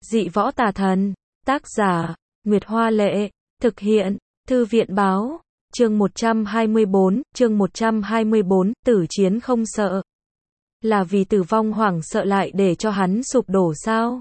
Dị võ tà thần. Tác giả, Nguyệt Hoa Lệ. Thực hiện, Thư viện Báo. Chương 124, tử chiến không sợ. Là vì tử vong hoảng sợ lại để cho hắn sụp đổ sao?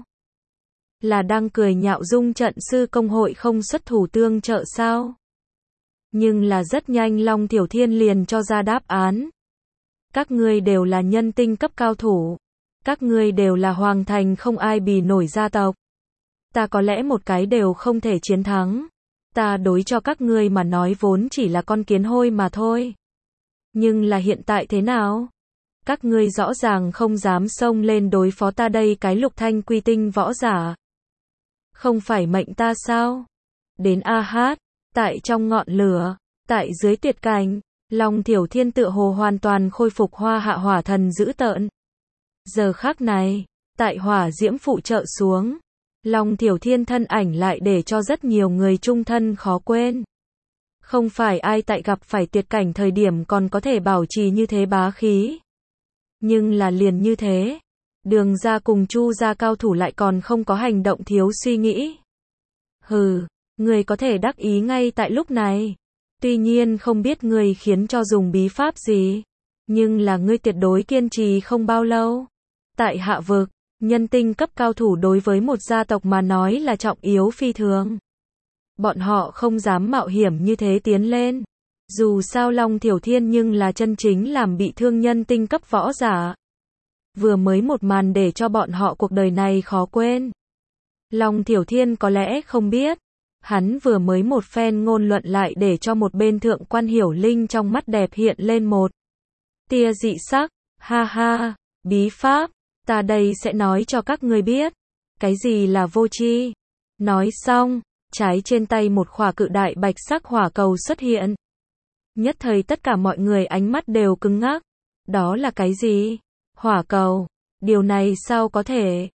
Là đang cười nhạo Dung trận sư công hội không xuất thủ tương trợ sao? Nhưng là rất nhanh Long Tiểu Thiên liền cho ra đáp án. Các ngươi đều là nhân tinh cấp cao thủ. Các ngươi đều là hoàng thành không ai bì nổi gia tộc. Ta có lẽ một cái đều không thể chiến thắng. Ta đối cho các ngươi mà nói vốn chỉ là con kiến hôi mà thôi. Nhưng là hiện tại thế nào? Các ngươi rõ ràng không dám xông lên đối phó ta đây cái lục thanh quy tinh võ giả. Không phải mệnh ta sao? Đến A Hát, tại trong ngọn lửa, tại dưới tuyệt cảnh, Long Tiểu Thiên tựa hồ hoàn toàn khôi phục hoa hạ hỏa thần dữ tợn. Giờ khắc này, tại hỏa diễm phụ trợ xuống, Long Tiểu Thiên thân ảnh lại để cho rất nhiều người chung thân khó quên. Không phải ai tại gặp phải tuyệt cảnh thời điểm còn có thể bảo trì như thế bá khí. Nhưng là liền như thế, Đường gia cùng Chu gia cao thủ lại còn không có hành động thiếu suy nghĩ. Hừ, người có thể đắc ý ngay tại lúc này. Tuy nhiên không biết người khiến cho dùng bí pháp gì, nhưng là ngươi tuyệt đối kiên trì không bao lâu. Tại hạ vực, nhân tinh cấp cao thủ đối với một gia tộc mà nói là trọng yếu phi thường. Bọn họ không dám mạo hiểm như thế tiến lên. Dù sao Long Tiểu Thiên nhưng là chân chính làm bị thương nhân tinh cấp võ giả. Vừa mới một màn để cho bọn họ cuộc đời này khó quên. Long Tiểu Thiên có lẽ không biết. Hắn vừa mới một phen ngôn luận lại để cho một bên thượng quan Hiểu Linh trong mắt đẹp hiện lên một tia dị sắc. Ha ha, bí pháp. Ta đây sẽ nói cho các ngươi biết. Cái gì là vô tri. Nói xong, trái trên tay một khỏa cự đại bạch sắc hỏa cầu xuất hiện. Nhất thời tất cả mọi người ánh mắt đều cứng ngắc. Đó là cái gì? Hỏa cầu. Điều này sao có thể?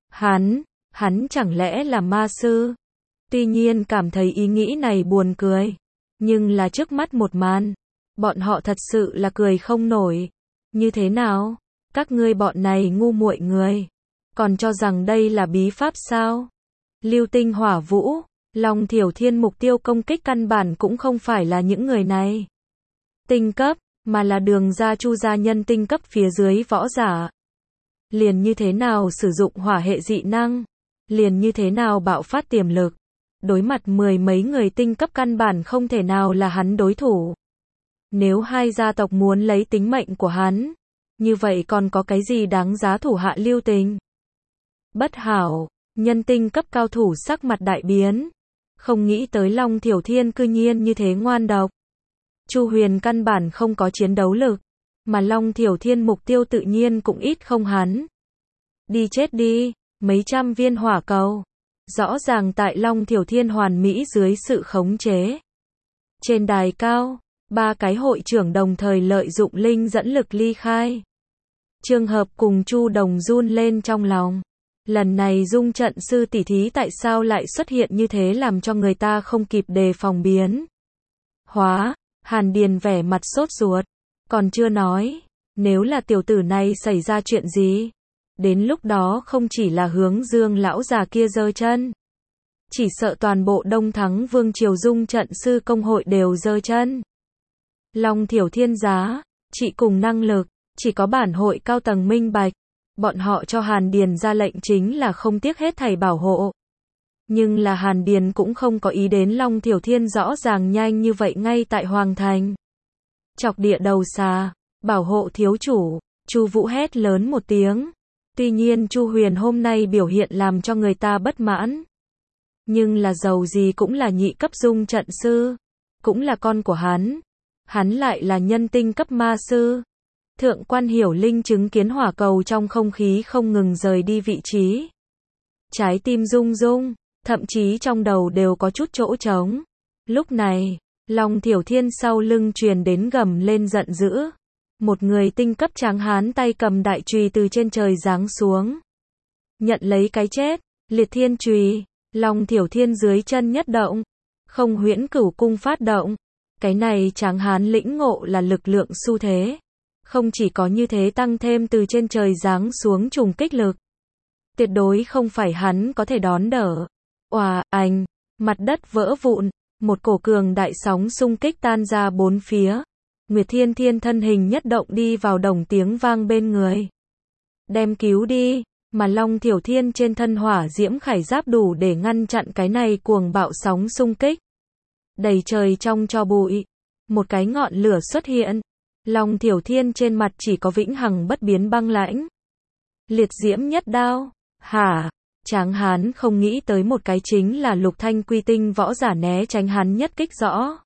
Hắn chẳng lẽ là ma sư? Tuy nhiên cảm thấy ý nghĩ này buồn cười. Nhưng là trước mắt một màn. Bọn họ thật sự là cười không nổi. Như thế nào? Các ngươi bọn này ngu muội người. Còn cho rằng đây là bí pháp sao? Lưu tinh hỏa vũ. Long Tiểu Thiên mục tiêu công kích căn bản cũng không phải là những người này. Tinh cấp, mà là Đường gia Chu gia nhân tinh cấp phía dưới võ giả. Liền như thế nào sử dụng hỏa hệ dị năng. Liền như thế nào bạo phát tiềm lực. Đối mặt mười mấy người tinh cấp căn bản không thể nào là hắn đối thủ. Nếu hai gia tộc muốn lấy tính mệnh của hắn, như vậy còn có cái gì đáng giá thủ hạ lưu tình? Bất hảo, nhân tinh cấp cao thủ sắc mặt đại biến. Không nghĩ tới Long Tiểu Thiên cư nhiên như thế ngoan độc. Chu Huyền căn bản không có chiến đấu lực, mà Long Tiểu Thiên mục tiêu tự nhiên cũng ít không hắn. Đi chết đi, mấy trăm viên hỏa cầu. Rõ ràng tại Long Tiểu Thiên hoàn mỹ dưới sự khống chế. Trên đài cao, ba cái hội trưởng đồng thời lợi dụng linh dẫn lực ly khai. Trường hợp cùng Chu Đồng run lên trong lòng. Lần này Dung trận sư tỷ thí tại sao lại xuất hiện như thế làm cho người ta không kịp đề phòng biến. Hàn Điền vẻ mặt sốt ruột. Còn chưa nói, nếu là tiểu tử này xảy ra chuyện gì, đến lúc đó không chỉ là hướng Dương lão già kia giơ chân. Chỉ sợ toàn bộ Đông Thắng Vương triều Dung trận sư công hội đều giơ chân. Long Tiểu Thiên giá, trị cùng năng lực, chỉ có bản hội cao tầng minh bạch. Bọn họ cho Hàn Điền ra lệnh chính là không tiếc hết thảy bảo hộ. Nhưng là Hàn Điền cũng không có ý đến Long Tiểu Thiên rõ ràng nhanh như vậy ngay tại Hoàng Thành. Chọc địa đầu xà, bảo hộ thiếu chủ, Chu Vũ hét lớn một tiếng. Tuy nhiên Chu Huyền hôm nay biểu hiện làm cho người ta bất mãn. Nhưng là dầu gì cũng là nhị cấp Dung trận sư. Cũng là con của hắn. Hắn lại là nhân tinh cấp ma sư. Thượng quan Hiểu Linh chứng kiến hỏa cầu trong không khí không ngừng rời đi vị trí. Trái tim rung rung, thậm chí trong đầu đều có chút chỗ trống. Lúc này, Long Tiểu Thiên sau lưng truyền đến gầm lên giận dữ. Một người tinh cấp tráng hán tay cầm đại chùy từ trên trời giáng xuống. Nhận lấy cái chết, liệt thiên chùy, Long Tiểu Thiên dưới chân nhất động. Không huyễn cửu cung phát động. Cái này tráng hán lĩnh ngộ là lực lượng xu thế. Không chỉ có như thế tăng thêm từ trên trời giáng xuống trùng kích lực. Tuyệt đối không phải hắn có thể đón đỡ. Oà, anh, mặt đất vỡ vụn, một cổ cường đại sóng xung kích tan ra bốn phía. Nguyệt Thiên Thiên thân hình nhất động đi vào đồng tiếng vang bên người. Đem cứu đi, mà Long Thiểu Thiên trên thân hỏa diễm khải giáp đủ để ngăn chặn cái này cuồng bạo sóng xung kích. Đầy trời trong tro bụi, một cái ngọn lửa xuất hiện. Long Thiểu Thiên trên mặt chỉ có vĩnh hằng bất biến băng lãnh. Liệt diễm nhất đao, hả? Tráng hán không nghĩ tới một cái chính là Lục Thanh Quy tinh võ giả né tránh hắn nhất kích rõ.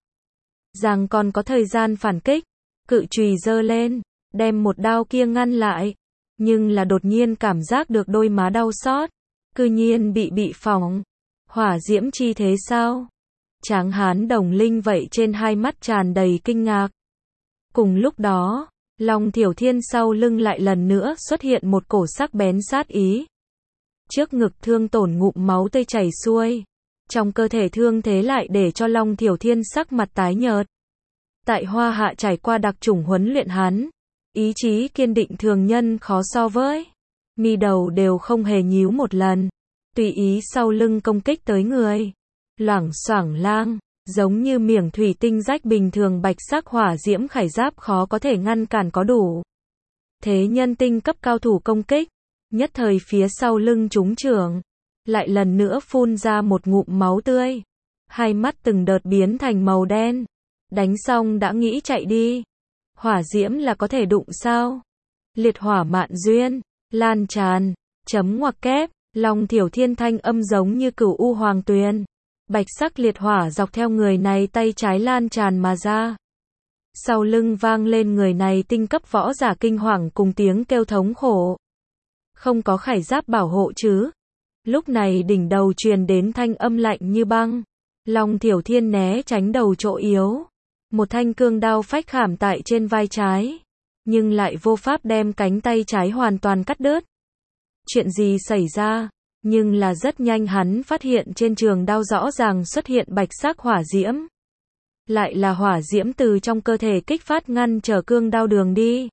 Rằng còn có thời gian phản kích, cự chùy giơ lên, đem một đao kia ngăn lại. Nhưng là đột nhiên cảm giác được đôi má đau xót, cư nhiên bị phỏng. Hỏa diễm chi thế sao? Tráng hán đồng linh vậy trên hai mắt tràn đầy kinh ngạc. Cùng lúc đó, Long Thiểu Thiên sau lưng lại lần nữa xuất hiện một cổ sắc bén sát ý. Trước ngực thương tổn ngụm máu tươi chảy xuôi. Trong cơ thể thương thế lại để cho Long Thiểu Thiên sắc mặt tái nhợt. Tại Hoa Hạ trải qua đặc chủng huấn luyện hắn, ý chí kiên định thường nhân khó so với. Mi đầu đều không hề nhíu một lần, tùy ý sau lưng công kích tới người. Loảng xoảng lang, giống như miệng thủy tinh rách bình thường bạch sắc hỏa diễm khải giáp khó có thể ngăn cản có đủ. Thế nhân tinh cấp cao thủ công kích, nhất thời phía sau lưng trúng chưởng, lại lần nữa phun ra một ngụm máu tươi. Hai mắt từng đợt biến thành màu đen. Đánh xong đã nghĩ chạy đi. Hỏa diễm là có thể đụng sao? Liệt hỏa mạn duyên, lan tràn, chấm ngoặc kép, Long Thiểu Thiên thanh âm giống như cửu u hoàng tuyền. Bạch sắc liệt hỏa dọc theo người này tay trái lan tràn mà ra. Sau lưng vang lên người này tinh cấp võ giả kinh hoàng cùng tiếng kêu thống khổ. Không có khải giáp bảo hộ chứ? Lúc này đỉnh đầu truyền đến thanh âm lạnh như băng. Long Thiểu Thiên né tránh đầu chỗ yếu. Một thanh cương đao phách khảm tại trên vai trái. Nhưng lại vô pháp đem cánh tay trái hoàn toàn cắt đứt. Chuyện gì xảy ra? Nhưng là rất nhanh hắn phát hiện trên trường đao rõ ràng xuất hiện bạch sắc hỏa diễm. Lại là hỏa diễm từ trong cơ thể kích phát ngăn trở cương đao đường đi.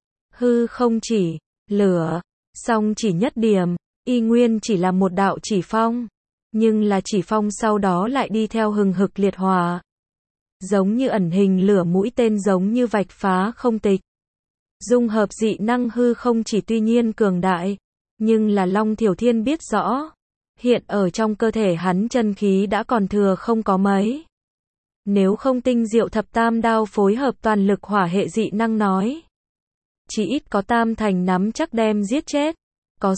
Hư không chỉ, lửa, song chỉ nhất điểm, y nguyên chỉ là một đạo chỉ phong. Nhưng là chỉ phong sau đó lại đi theo hừng hực liệt hỏa. Giống như ẩn hình lửa mũi tên giống như vạch phá không tịch. Dung hợp dị năng hư không chỉ tuy nhiên cường đại. Nhưng là Long Thiểu Thiên biết rõ. Hiện ở trong cơ thể hắn chân khí đã còn thừa không có mấy. Nếu không tinh diệu thập tam đao phối hợp toàn lực hỏa hệ dị năng nói. Chỉ ít có tam thành nắm chắc đem giết chết. Có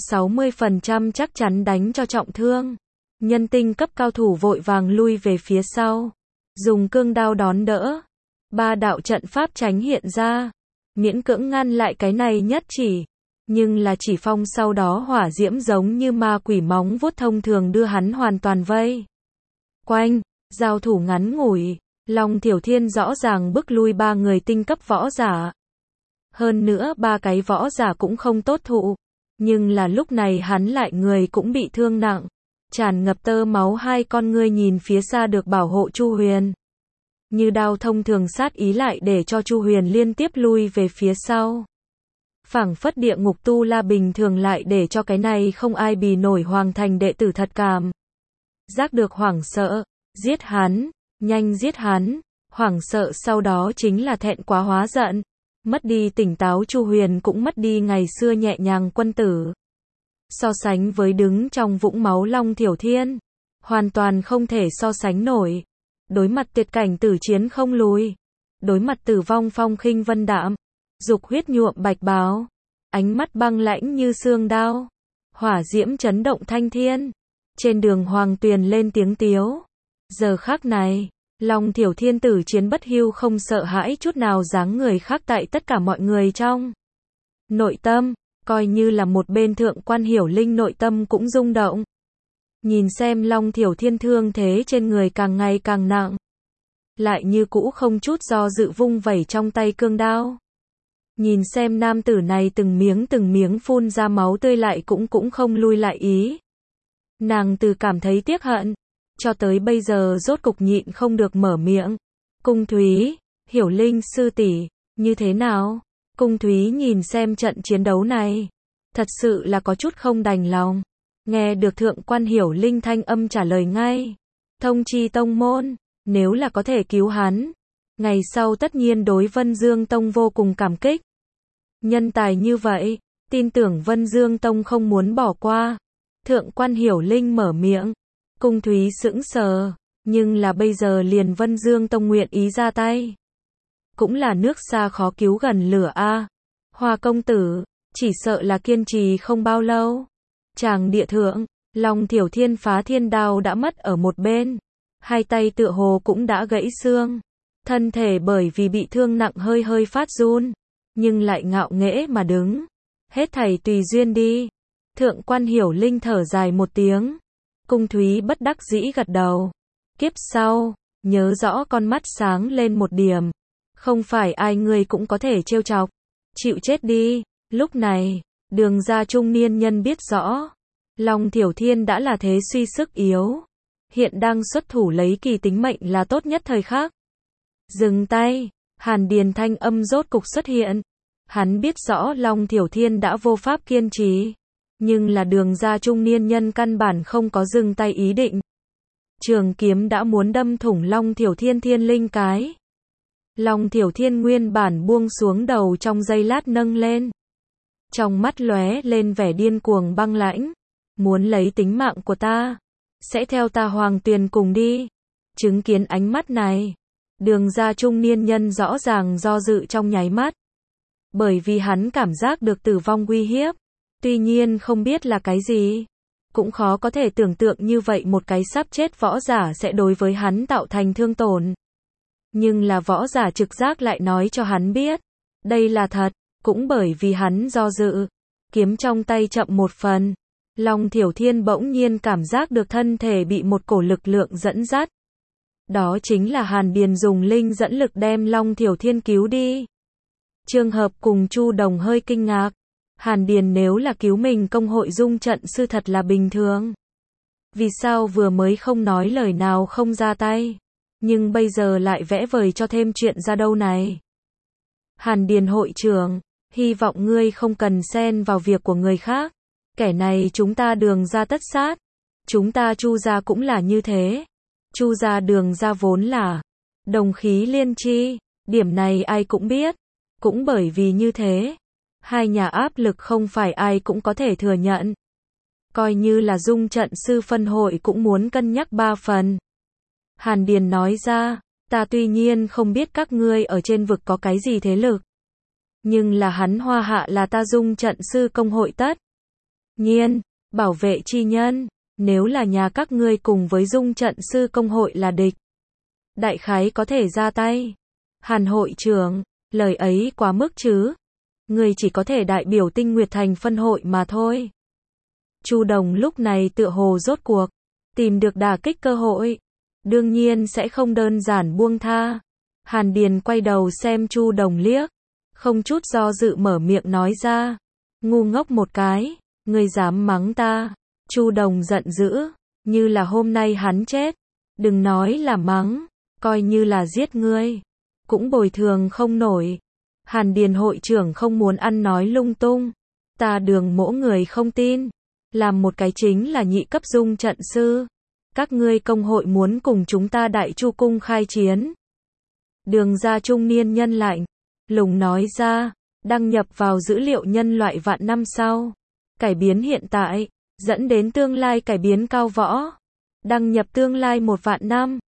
60% chắc chắn đánh cho trọng thương. Nhân tinh cấp cao thủ vội vàng lui về phía sau. Dùng cương đao đón đỡ. Ba đạo trận pháp tránh hiện ra. Miễn cưỡng ngăn lại cái này nhất chỉ. Nhưng là chỉ phong sau đó hỏa diễm giống như ma quỷ móng vuốt thông thường đưa hắn hoàn toàn vây quanh. Giao thủ ngắn ngủi. Long Thiểu Thiên rõ ràng bức lui ba người tinh cấp võ giả. Hơn nữa ba cái võ giả cũng không tốt thụ. Nhưng là lúc này hắn lại người cũng bị thương nặng. Tràn ngập tơ máu hai con ngươi nhìn phía xa được bảo hộ Chu Huyền. Như đao thông thường sát ý lại để cho Chu Huyền liên tiếp lui về phía sau. Phảng phất địa ngục tu la bình thường lại để cho cái này không ai bì nổi hoàng thành đệ tử thật cảm. Giác được hoảng sợ, giết hắn, nhanh giết hắn, hoảng sợ sau đó chính là thẹn quá hóa giận. Mất đi tỉnh táo Chu Huyền cũng mất đi ngày xưa nhẹ nhàng quân tử. So sánh với đứng trong vũng máu Long Thiểu Thiên, hoàn toàn không thể so sánh nổi. Đối mặt tuyệt cảnh tử chiến không lùi, đối mặt tử vong phong khinh vân đạm, dục huyết nhuộm bạch bào, ánh mắt băng lãnh như xương đao, hỏa diễm chấn động thanh thiên. Trên đường hoàng tuyền lên tiếng tiếu. Giờ khắc này, Long Thiểu Thiên tử chiến bất hưu không sợ hãi chút nào dáng người khác tại tất cả mọi người trong nội tâm. Coi như là một bên thượng quan hiểu linh nội tâm cũng rung động. Nhìn xem Long Thiểu Thiên thương thế trên người càng ngày càng nặng. Lại như cũ không chút do dự vung vẩy trong tay cương đao. Nhìn xem nam tử này từng miếng phun ra máu tươi lại cũng không lui lại ý. Nàng từ cảm thấy tiếc hận. Cho tới bây giờ rốt cục nhịn không được mở miệng. Cung Thúy, Hiểu Linh sư tỷ, như thế nào? Cung Thúy nhìn xem trận chiến đấu này, thật sự là có chút không đành lòng. Nghe được Thượng quan Hiểu Linh thanh âm trả lời ngay. Thông chi tông môn, nếu là có thể cứu hắn, ngày sau tất nhiên đối Vân Dương Tông vô cùng cảm kích. Nhân tài như vậy, tin tưởng Vân Dương Tông không muốn bỏ qua. Thượng quan Hiểu Linh mở miệng. Cung Thúy sững sờ, nhưng là bây giờ liền Vân Dương Tông nguyện ý ra tay. Cũng là nước xa khó cứu gần lửa a. Hoa công tử, chỉ sợ là kiên trì không bao lâu. Tràng địa thượng, Long Thiểu Thiên phá thiên đao đã mất ở một bên. Hai tay tựa hồ cũng đã gãy xương. Thân thể bởi vì bị thương nặng hơi hơi phát run, nhưng lại ngạo nghễ mà đứng. Hết thảy tùy duyên đi. Thượng quan Hiểu Linh thở dài một tiếng. Cung Thúy bất đắc dĩ gật đầu. Kiếp sau, nhớ rõ con mắt sáng lên một điểm. Không phải ai người cũng có thể trêu chọc. Chịu chết đi. Lúc này, Đường gia trung niên nhân biết rõ. Long Thiểu Thiên đã là thế suy sức yếu. Hiện đang xuất thủ lấy kỳ tính mệnh là tốt nhất thời khắc. Dừng tay, Hàn Điền thanh âm rốt cục xuất hiện. Hắn biết rõ Long Thiểu Thiên đã vô pháp kiên trì. Nhưng là Đường gia trung niên nhân căn bản không có dừng tay ý định. Trường kiếm đã muốn đâm thủng Long Thiểu Thiên thiên linh cái. Long Thiểu Thiên nguyên bản buông xuống đầu trong giây lát nâng lên. Trong mắt lóe lên vẻ điên cuồng băng lãnh. Muốn lấy tính mạng của ta, sẽ theo ta Hoàng Tuyền cùng đi. Chứng kiến ánh mắt này, Đường gia trung niên nhân rõ ràng do dự trong nháy mắt. Bởi vì hắn cảm giác được tử vong uy hiếp. Tuy nhiên không biết là cái gì. Cũng khó có thể tưởng tượng như vậy một cái sắp chết võ giả sẽ đối với hắn tạo thành thương tổn. Nhưng là võ giả trực giác lại nói cho hắn biết. Đây là thật, cũng bởi vì hắn do dự. Kiếm trong tay chậm một phần. Long Thiểu Thiên bỗng nhiên cảm giác được thân thể bị một cổ lực lượng dẫn dắt. Đó chính là Hàn Điền dùng linh dẫn lực đem Long Thiểu Thiên cứu đi. Trường hợp cùng Chu Đồng hơi kinh ngạc. Hàn Điền nếu là cứu mình công hội dung trận sư thật là bình thường. Vì sao vừa mới không nói lời nào không ra tay, nhưng bây giờ lại vẽ vời cho thêm chuyện ra đâu này. Hàn Điền hội trưởng, hy vọng ngươi không cần xen vào việc của người khác. Kẻ này chúng ta Đường gia tất sát. Chúng ta Chu gia cũng là như thế. Chu gia Đường gia vốn là đồng khí liên chi, điểm này ai cũng biết. Cũng bởi vì như thế, hai nhà áp lực không phải ai cũng có thể thừa nhận. Coi như là dung trận sư phân hội cũng muốn cân nhắc 3 phần. Hàn Điền nói ra, ta tuy nhiên không biết các ngươi ở trên vực có cái gì thế lực. Nhưng là hắn Hoa Hạ là ta dung trận sư công hội tất nhiên, bảo vệ chi nhân. Nếu là nhà các ngươi cùng với dung trận sư công hội là địch, đại khái có thể ra tay. Hàn hội trưởng, lời ấy quá mức chứ. Người chỉ có thể đại biểu Tinh Nguyệt Thành phân hội mà thôi. Chu Đồng lúc này tựa hồ rốt cuộc tìm được đả kích cơ hội, đương nhiên sẽ không đơn giản buông tha. Hàn Điền quay đầu xem Chu Đồng liếc, không chút do dự mở miệng nói ra, ngu ngốc một cái, ngươi dám mắng ta. Chu Đồng giận dữ, như là hôm nay hắn chết, đừng nói là mắng, coi như là giết ngươi, cũng bồi thường không nổi. Hàn Điền hội trưởng không muốn ăn nói lung tung, ta Đường mỗ người không tin, làm một cái chính là nhị cấp dung trận sư. Các ngươi công hội muốn cùng chúng ta Đại Chu cung khai chiến. Đường gia trung niên nhân lạnh lùng nói ra, đăng nhập vào dữ liệu nhân loại vạn năm sau, cải biến hiện tại, dẫn đến tương lai cải biến cao võ. Đăng nhập tương lai 1 vạn năm,